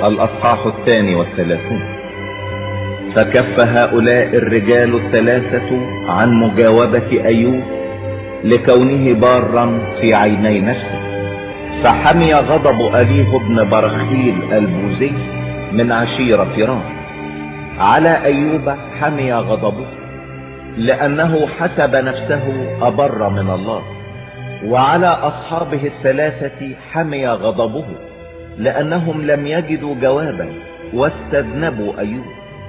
الأصحاح 32. فكف هؤلاء الرجال الثلاثة عن مجاوبة أيوب لكونه بارا في عيني نفسه، فحمي غضب أليه بن برخيل البوزي من عشيرة رام على أيوب. حمي غضبه لأنه حسب نفسه أبر من الله، وعلى أصحابه الثلاثة حمي غضبه لأنهم لم يجدوا جوابا واستذنبوا أيوب.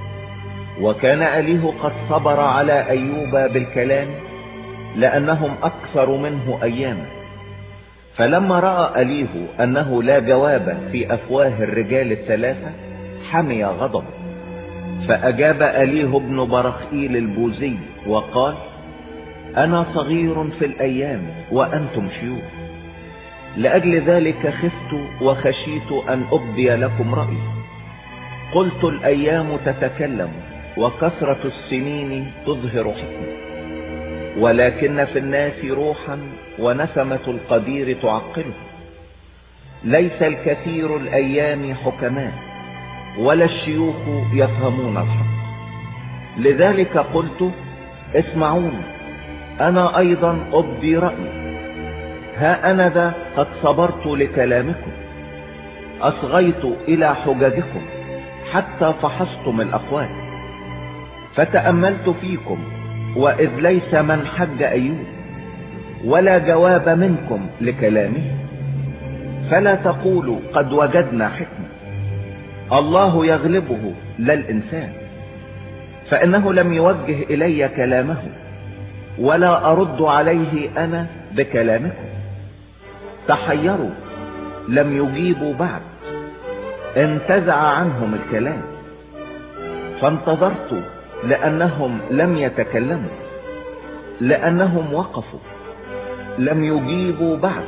وكان أليه قد صبر على أيوب بالكلام لأنهم أكثر منه أياما. فلما رأى أليه أنه لا جواب في أفواه الرجال الثلاثة حمي غضبه، فأجاب أليه بن برخيل البوزي وقال: أنا صغير في الأيام وأنتم شيوخ، لأجل ذلك خفت وخشيت أن أبدي لكم رأيي. قلت الأيام تتكلم وكثرة السنين تظهر حكمة، ولكن في الناس روحا ونسمة القدير تعقله. ليس الكثير الأيام حكماء ولا الشيوخ يفهمون الحق. لذلك قلت: اسمعوني أنا أيضا أبدي رأيي. ها أنا ذا قد صبرت لكلامكم، أصغيت إلى حججكم حتى فحصتم الأقوال. فتأملت فيكم وإذ ليس من حج أيوب ولا جواب منكم لكلامه. فلا تقولوا قد وجدنا حكمة، الله يغلبه لا الإنسان، فإنه لم يوجه إلي كلامه ولا أرد عليه أنا بكلامكم. تحيروا لم يجيبوا بعد، انتزع عنهم الكلام. فانتظرت لأنهم لم يتكلموا، لأنهم وقفوا لم يجيبوا بعد.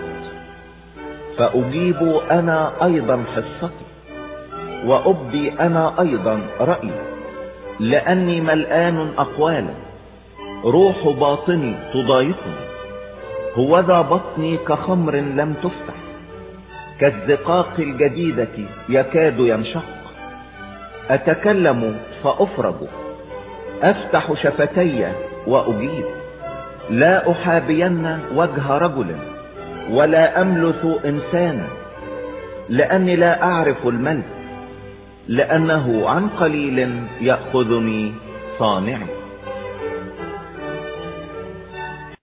فأجيب أنا أيضا حصتي وأبدي أنا أيضا رأيي، لأني ملآن أقوالا، روح باطني تضايقني. هوذا بطني كخمر لم تفتح، كالزقاق الجديدة يكاد ينشق. أتكلم فأفرج، أفتح شفتي وأجيب. لا أحابين وجه رجل ولا أملث إنسانا، لأني لا أعرف الملك، لأنه عن قليل يأخذني صانعي.